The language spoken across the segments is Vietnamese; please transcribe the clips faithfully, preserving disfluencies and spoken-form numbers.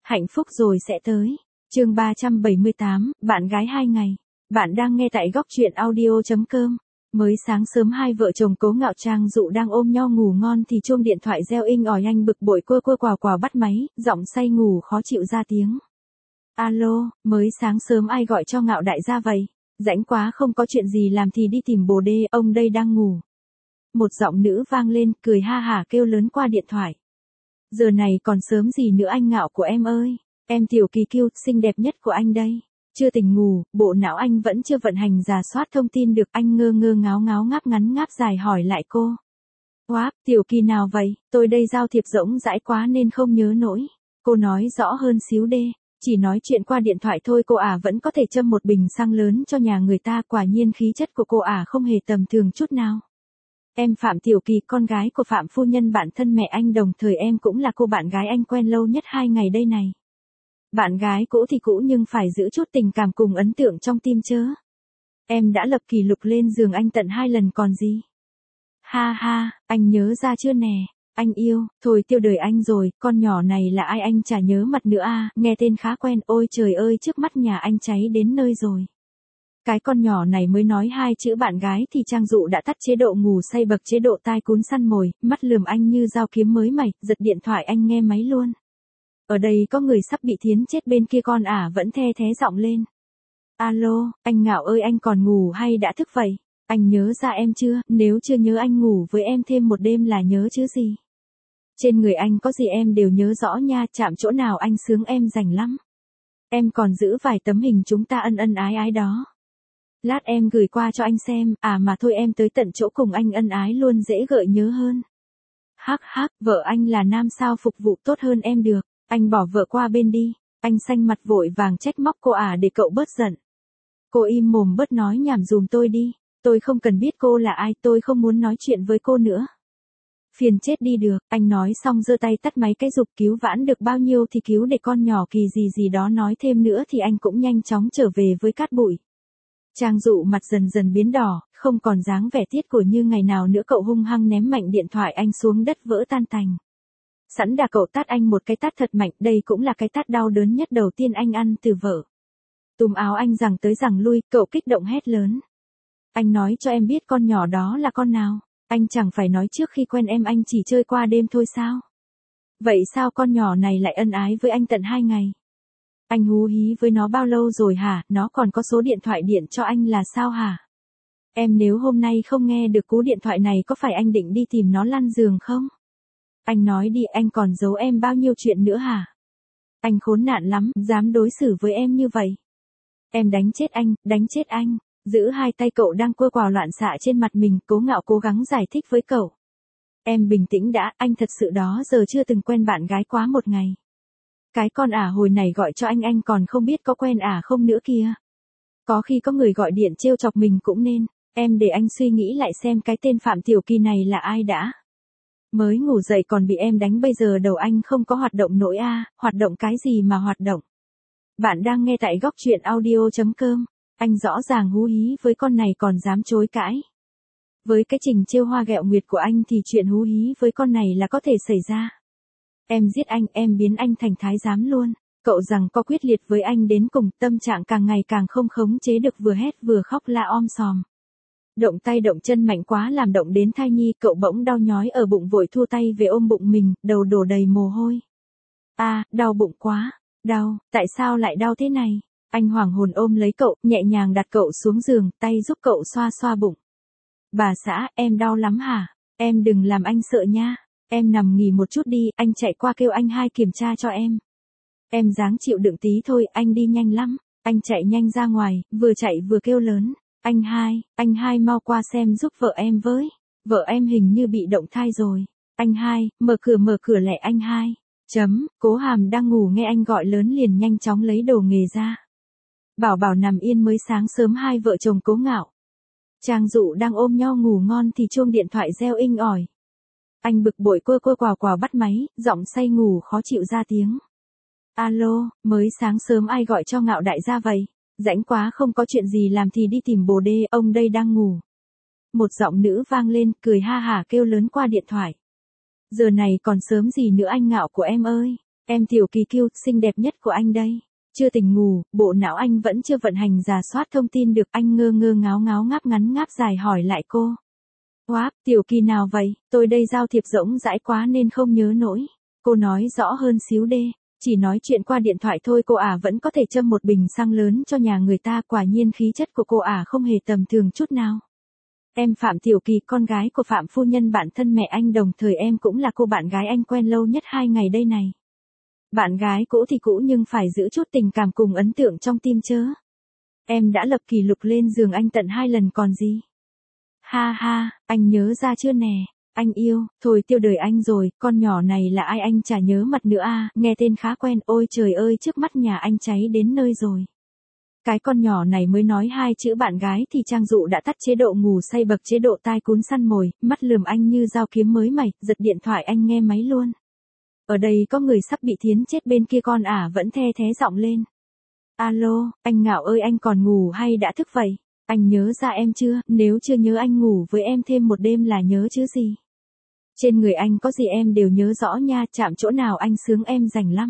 Hạnh phúc rồi sẽ tới. Chương ba trăm bảy mươi tám, bạn gái hai ngày. Bạn đang nghe tại góc truyện audio chấm com. Mới sáng sớm hai vợ chồng Cố Ngạo Trang Dụ đang ôm nhau ngủ ngon thì chuông điện thoại reo inh ỏi, anh bực bội cua cua quào quào bắt máy, giọng say ngủ khó chịu ra tiếng. Alo, mới sáng sớm ai gọi cho Ngạo đại gia vậy? Rảnh quá không có chuyện gì làm thì đi tìm bồ đê, ông đây đang ngủ. Một giọng nữ vang lên, cười ha hả kêu lớn qua điện thoại. Giờ này còn sớm gì nữa anh Ngạo của em ơi, em Tiểu Kỳ Kiêu, xinh đẹp nhất của anh đây. Chưa tỉnh ngủ, bộ não anh vẫn chưa vận hành rà soát thông tin được, anh ngơ ngơ ngáo ngáo ngáp ngắn ngáp dài hỏi lại cô. Wow, Tiểu Kỳ nào vậy, tôi đây giao thiệp rỗng rãi quá nên không nhớ nổi. Cô nói rõ hơn xíu đê, chỉ nói chuyện qua điện thoại thôi cô ả à vẫn có thể châm một bình xăng lớn cho nhà người ta, quả nhiên khí chất của cô ả à không hề tầm thường chút nào. Em Phạm Tiểu Kỳ, con gái của Phạm phu nhân bạn thân mẹ anh, đồng thời em cũng là cô bạn gái anh quen lâu nhất hai ngày đây này. Bạn gái cũ thì cũ nhưng phải giữ chút tình cảm cùng ấn tượng trong tim chớ. Em đã lập kỷ lục lên giường anh tận hai lần còn gì. Ha ha, anh nhớ ra chưa nè, anh yêu, thôi tiêu đời anh rồi, con nhỏ này là ai anh chả nhớ mặt nữa à, nghe tên khá quen, ôi trời ơi trước mắt nhà anh cháy đến nơi rồi. Cái con nhỏ này mới nói hai chữ bạn gái thì Trang Dụ đã tắt chế độ ngủ say bậc chế độ tai cún săn mồi, mắt lườm anh như dao kiếm mới mày, giật điện thoại anh nghe máy luôn. Ở đây có người sắp bị thiến chết, bên kia con ả vẫn the thé giọng lên. Alo, anh Ngạo ơi, anh còn ngủ hay đã thức vậy? Anh nhớ ra em chưa? Nếu chưa nhớ anh ngủ với em thêm một đêm là nhớ chứ gì. Trên người anh có gì em đều nhớ rõ nha, chạm chỗ nào anh sướng em rành lắm. Em còn giữ vài tấm hình chúng ta ân ân ái ái đó. Lát em gửi qua cho anh xem, à mà thôi em tới tận chỗ cùng anh ân ái luôn dễ gợi nhớ hơn. Hắc hắc, vợ anh là nam sao phục vụ tốt hơn em được, anh bỏ vợ qua bên đi, anh xanh mặt vội vàng trách móc cô ả à để cậu bớt giận. Cô im mồm bớt nói nhảm dùm tôi đi, tôi không cần biết cô là ai, tôi không muốn nói chuyện với cô nữa. Phiền chết đi được, anh nói xong giơ tay tắt máy cái dục, cứu vãn được bao nhiêu thì cứu, để con nhỏ Kỳ gì gì đó nói thêm nữa thì anh cũng nhanh chóng trở về với cát bụi. Trang Dụ mặt dần dần biến đỏ, không còn dáng vẻ tiết của như ngày nào nữa, cậu hung hăng ném mạnh điện thoại anh xuống đất vỡ tan tành. Sẵn đà cậu tát anh một cái tát thật mạnh, đây cũng là cái tát đau đớn nhất đầu tiên anh ăn từ vợ. Túm áo anh giằng tới giằng lui, cậu kích động hét lớn. Anh nói cho em biết con nhỏ đó là con nào, anh chẳng phải nói trước khi quen em anh chỉ chơi qua đêm thôi sao? Vậy sao con nhỏ này lại ân ái với anh tận hai ngày? Anh hú hí với nó bao lâu rồi hả, nó còn có số điện thoại điện cho anh là sao hả? Em nếu hôm nay không nghe được cú điện thoại này có phải anh định đi tìm nó lăn giường không? Anh nói đi, anh còn giấu em bao nhiêu chuyện nữa hả? Anh khốn nạn lắm, dám đối xử với em như vậy. Em đánh chết anh, đánh chết anh. Giữ hai tay cậu đang quơ quào loạn xạ trên mặt mình, Cố Ngạo cố gắng giải thích với cậu. Em bình tĩnh đã, anh thật sự đó giờ chưa từng quen bạn gái quá một ngày. Cái con ả hồi này gọi cho anh anh còn không biết có quen ả không nữa kìa. Có khi có người gọi điện trêu chọc mình cũng nên, em để anh suy nghĩ lại xem cái tên Phạm Tiểu Kỳ này là ai đã. Mới ngủ dậy còn bị em đánh, bây giờ đầu anh không có hoạt động nổi a, à, hoạt động cái gì mà hoạt động. Bạn đang nghe tại góc truyện audio chấm com, anh rõ ràng hú hí với con này còn dám chối cãi. Với cái trình trêu hoa ghẹo nguyệt của anh thì chuyện hú hí với con này là có thể xảy ra. Em giết anh, em biến anh thành thái giám luôn. Cậu rằng có quyết liệt với anh đến cùng, tâm trạng càng ngày càng không khống chế được, vừa hét vừa khóc la om sòm. Động tay động chân mạnh quá làm động đến thai nhi, cậu bỗng đau nhói ở bụng vội thua tay về ôm bụng mình, đầu đổ đầy mồ hôi. A, à, đau bụng quá, đau, tại sao lại đau thế này? Anh hoảng hồn ôm lấy cậu, nhẹ nhàng đặt cậu xuống giường, tay giúp cậu xoa xoa bụng. Bà xã, em đau lắm hả? Em đừng làm anh sợ nha. Em nằm nghỉ một chút đi, anh chạy qua kêu anh hai kiểm tra cho em. Em dáng chịu đựng tí thôi, anh đi nhanh lắm. Anh chạy nhanh ra ngoài, vừa chạy vừa kêu lớn. Anh hai, anh hai mau qua xem giúp vợ em với. Vợ em hình như bị động thai rồi. Anh hai, mở cửa mở cửa lẹ anh hai. Chấm, Cố Hàm đang ngủ nghe anh gọi lớn liền nhanh chóng lấy đồ nghề ra. Bảo bảo nằm yên, mới sáng sớm hai vợ chồng Cố Ngạo Trang Dụ đang ôm nhau ngủ ngon thì chuông điện thoại reo inh ỏi. Anh bực bội cua cua quào quào bắt máy, giọng say ngủ khó chịu ra tiếng. Alo, mới sáng sớm ai gọi cho Ngạo đại gia vậy? Rảnh quá không có chuyện gì làm thì đi tìm bồ đê, ông đây đang ngủ. Một giọng nữ vang lên, cười ha hả kêu lớn qua điện thoại. Giờ này còn sớm gì nữa anh Ngạo của em ơi, Em Tiểu Kỳ Kiêu, xinh đẹp nhất của anh đây. Chưa tỉnh ngủ, bộ não anh vẫn chưa vận hành rà soát thông tin được, anh ngơ ngơ ngáo ngáo ngáp ngắn ngáp dài hỏi lại cô. Wow, Tiểu Kỳ nào vậy, tôi đây giao thiệp rỗng rãi quá nên không nhớ nổi. Cô nói rõ hơn xíu đê, chỉ nói chuyện qua điện thoại thôi cô ả vẫn có thể châm một bình xăng lớn cho nhà người ta, quả nhiên khí chất của cô ả không hề tầm thường chút nào. Em Phạm Tiểu Kỳ, con gái của Phạm phu nhân bạn thân mẹ anh, đồng thời em cũng là cô bạn gái anh quen lâu nhất hai ngày đây này. Bạn gái cũ thì cũ nhưng phải giữ chút tình cảm cùng ấn tượng trong tim chớ. Em đã lập kỷ lục lên giường anh tận hai lần còn gì. Ha ha, anh nhớ ra chưa nè, anh yêu, thôi tiêu đời anh rồi, con nhỏ này là ai anh chả nhớ mặt nữa à, nghe tên khá quen, ôi trời ơi trước mắt nhà anh cháy đến nơi rồi. Cái con nhỏ này mới nói hai chữ bạn gái thì Trang Dụ đã tắt chế độ ngủ say bậc chế độ tai cún săn mồi, mắt lườm anh như dao kiếm mới mày, giật điện thoại anh nghe máy luôn. Ở đây có người sắp bị thiến chết, bên kia con ả vẫn the thé giọng lên. Alo, anh Ngạo ơi, anh còn ngủ hay đã thức vậy? Anh nhớ ra em chưa? Nếu chưa nhớ anh ngủ với em thêm một đêm là nhớ chứ gì. Trên người anh có gì em đều nhớ rõ nha, chạm chỗ nào anh sướng em rành lắm.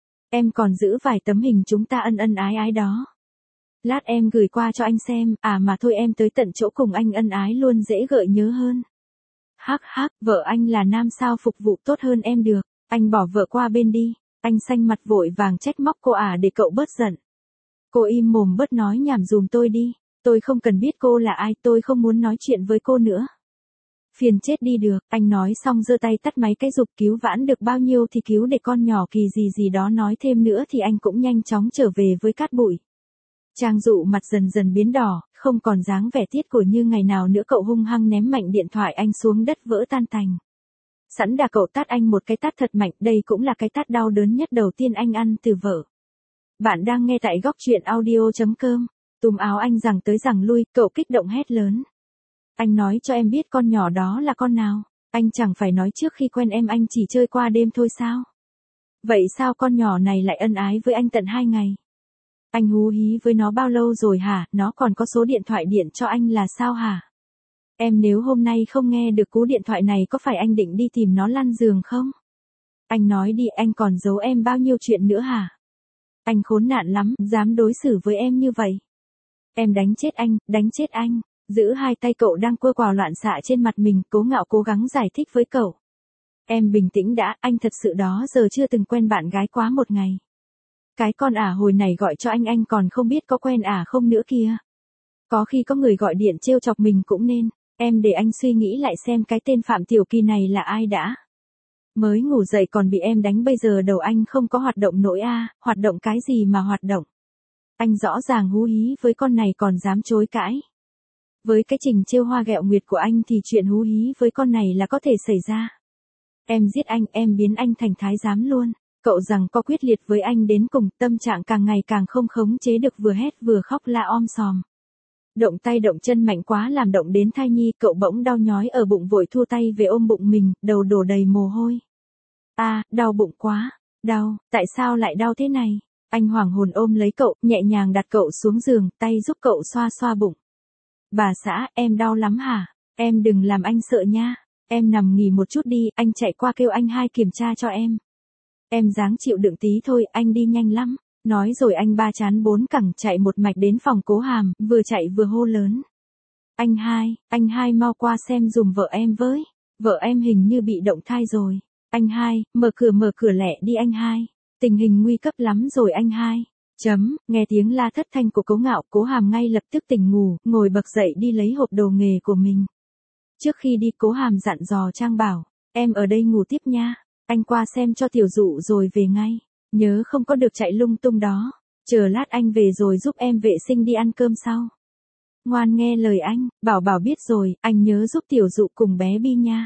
Em còn giữ vài tấm hình chúng ta ân ân ái ái đó. Lát em gửi qua cho anh xem, à mà thôi em tới tận chỗ cùng anh ân ái luôn dễ gợi nhớ hơn. Hắc hắc, vợ anh là nam sao phục vụ tốt hơn em được, anh bỏ vợ qua bên đi, anh xanh mặt vội vàng trách móc cô ả để cậu bớt giận. Cô im mồm bớt nói nhảm dùm tôi đi, tôi không cần biết cô là ai, tôi không muốn nói chuyện với cô nữa. Phiền chết đi được, anh nói xong giơ tay tắt máy cái giục, cứu vãn được bao nhiêu thì cứu, để con nhỏ Kỳ gì gì đó nói thêm nữa thì anh cũng nhanh chóng trở về với cát bụi. Trang Dụ mặt dần dần biến đỏ, không còn dáng vẻ tiết của như ngày nào nữa, cậu hung hăng ném mạnh điện thoại anh xuống đất vỡ tan tành. Sẵn đà cậu tát anh một cái tát thật mạnh, đây cũng là cái tát đau đớn nhất đầu tiên anh ăn từ vợ. Bạn đang nghe tại góc truyện audio chấm com. Túm áo anh giằng tới giằng lui, cậu kích động hét lớn. Anh nói cho em biết con nhỏ đó là con nào, anh chẳng phải nói trước khi quen em anh chỉ chơi qua đêm thôi sao? Vậy sao con nhỏ này lại ân ái với anh tận hai ngày? Anh hú hí với nó bao lâu rồi hả, nó còn có số điện thoại điện cho anh là sao hả? Em nếu hôm nay không nghe được cú điện thoại này có phải anh định đi tìm nó lăn giường không? Anh nói đi, anh còn giấu em bao nhiêu chuyện nữa hả? Anh khốn nạn lắm, dám đối xử với em như vậy. Em đánh chết anh, đánh chết anh. Giữ hai tay cậu đang quơ quào loạn xạ trên mặt mình, Cố Ngạo cố gắng giải thích với cậu. Em bình tĩnh đã, anh thật sự đó giờ chưa từng quen bạn gái quá một ngày. Cái con ả hồi này gọi cho anh anh còn không biết có quen ả không nữa kìa. Có khi có người gọi điện trêu chọc mình cũng nên, em để anh suy nghĩ lại xem cái tên Phạm Tiểu Kỳ này là ai đã. Mới ngủ dậy còn bị em đánh, bây giờ đầu anh không có hoạt động nổi a, à, hoạt động cái gì mà hoạt động. Anh rõ ràng hú hí với con này còn dám chối cãi. Với cái trình trêu hoa ghẹo nguyệt của anh thì chuyện hú hí với con này là có thể xảy ra. Em giết anh, em biến anh thành thái giám luôn. Cậu rằng có quyết liệt với anh đến cùng, tâm trạng càng ngày càng không khống chế được, vừa hét vừa khóc la om sòm. Động tay động chân mạnh quá làm động đến thai nhi, cậu bỗng đau nhói ở bụng vội thua tay về ôm bụng mình, đầu đổ đầy mồ hôi. A, à, đau bụng quá, đau, tại sao lại đau thế này? Anh hoảng hồn ôm lấy cậu, nhẹ nhàng đặt cậu xuống giường, tay giúp cậu xoa xoa bụng. Bà xã, em đau lắm hả? Em đừng làm anh sợ nha. Em nằm nghỉ một chút đi, anh chạy qua kêu anh hai kiểm tra cho em. Em ráng chịu đựng tí thôi, anh đi nhanh lắm. Nói rồi anh ba chán bốn cẳng chạy một mạch đến phòng Cố Hàm, vừa chạy vừa hô lớn. Anh hai, anh hai mau qua xem dùm vợ em với. Vợ em hình như bị động thai rồi. Anh hai, mở cửa mở cửa lẹ đi anh hai. Tình hình nguy cấp lắm rồi anh hai. Chấm, nghe tiếng la thất thanh của Cố Ngạo, Cố Hàm ngay lập tức tỉnh ngủ, ngồi bật dậy đi lấy hộp đồ nghề của mình. Trước khi đi Cố Hàm dặn dò Trang bảo, em ở đây ngủ tiếp nha, anh qua xem cho Tiểu Dụ rồi về ngay, nhớ không có được chạy lung tung đó, chờ lát anh về rồi giúp em vệ sinh đi ăn cơm sau. Ngoan nghe lời anh, bảo bảo biết rồi, anh nhớ giúp Tiểu Dụ cùng bé Bi nha.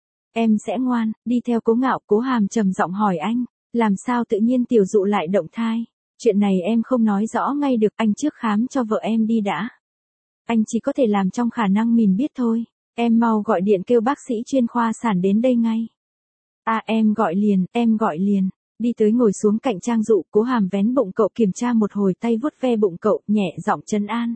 Em sẽ ngoan, đi theo Cố Ngạo. Cố Hàm trầm giọng hỏi anh, làm sao tự nhiên Tiểu Dụ lại động thai? Chuyện này em không nói rõ ngay được, anh trước khám cho vợ em đi đã. Anh chỉ có thể làm trong khả năng mình biết thôi, em mau gọi điện kêu bác sĩ chuyên khoa sản đến đây ngay. À em gọi liền, em gọi liền. Đi tới ngồi xuống cạnh Trang Dụ, Cố Hàm vén bụng cậu kiểm tra một hồi, tay vuốt ve bụng cậu, nhẹ giọng trấn an.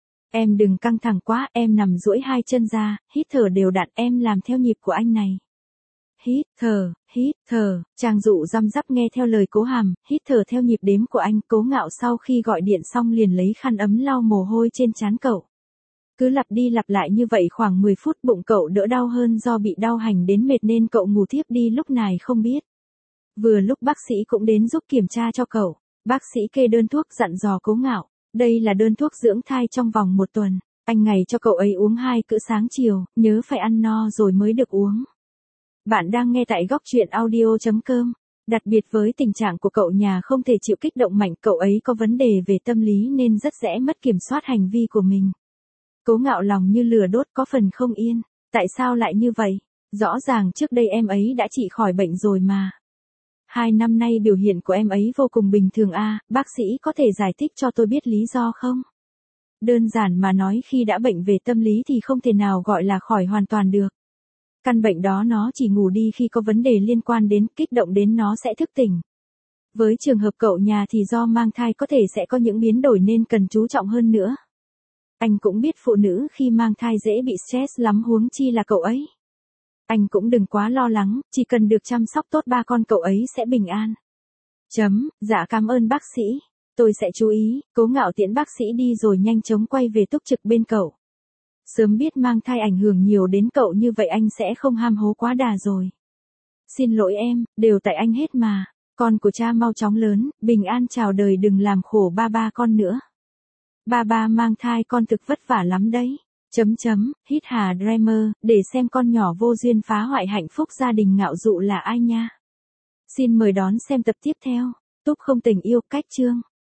Em đừng căng thẳng quá, em nằm duỗi hai chân ra, hít thở đều đặn, em làm theo nhịp của anh này. hít thở, hít thở, Trang Dụ răm rắp nghe theo lời Cố Hàm, hít thở theo nhịp đếm của anh. Cố Ngạo sau khi gọi điện xong liền lấy khăn ấm lau mồ hôi trên trán cậu. Cứ lặp đi lặp lại như vậy khoảng mười phút bụng cậu đỡ đau hơn do bị đau hành đến mệt nên cậu ngủ thiếp đi lúc này không biết. Vừa lúc bác sĩ cũng đến giúp kiểm tra cho cậu, bác sĩ kê đơn thuốc dặn dò Cố Ngạo, đây là đơn thuốc dưỡng thai trong vòng một tuần, anh ngày cho cậu ấy uống hai cữ sáng chiều, nhớ phải ăn no rồi mới được uống. Bạn đang nghe tại góc truyện audio chấm com. Đặc biệt với tình trạng của cậu nhà không thể chịu kích động mạnh, cậu ấy có vấn đề về tâm lý nên rất dễ mất kiểm soát hành vi của mình. Cố Ngạo lòng như lửa đốt có phần không yên, tại sao lại như vậy? Rõ ràng trước đây em ấy đã trị khỏi bệnh rồi mà. Hai năm nay biểu hiện của em ấy vô cùng bình thường a, à, bác sĩ có thể giải thích cho tôi biết lý do không? Đơn giản mà nói khi đã bệnh về tâm lý thì không thể nào gọi là khỏi hoàn toàn được. Căn bệnh đó nó chỉ ngủ đi khi có vấn đề liên quan đến, kích động đến nó sẽ thức tỉnh. Với trường hợp cậu nhà thì do mang thai có thể sẽ có những biến đổi nên cần chú trọng hơn nữa. Anh cũng biết phụ nữ khi mang thai dễ bị stress lắm huống chi là cậu ấy. Anh cũng đừng quá lo lắng, chỉ cần được chăm sóc tốt ba con cậu ấy sẽ bình an. Chấm, dạ cảm ơn bác sĩ, tôi sẽ chú ý. Cố Ngạo tiễn bác sĩ đi rồi nhanh chóng quay về túc trực bên cậu. Sớm biết mang thai ảnh hưởng nhiều đến cậu như vậy anh sẽ không ham hố quá đà rồi. Xin lỗi em, đều tại anh hết mà, con của cha mau chóng lớn, bình an chào đời đừng làm khổ ba ba con nữa. Ba ba mang thai con thực vất vả lắm đấy. Chấm chấm, hít hà Dreamer, để xem con nhỏ vô duyên phá hoại hạnh phúc gia đình Ngạo Dụ là ai nha. Xin mời đón xem tập tiếp theo. Túp không tình yêu cách chương.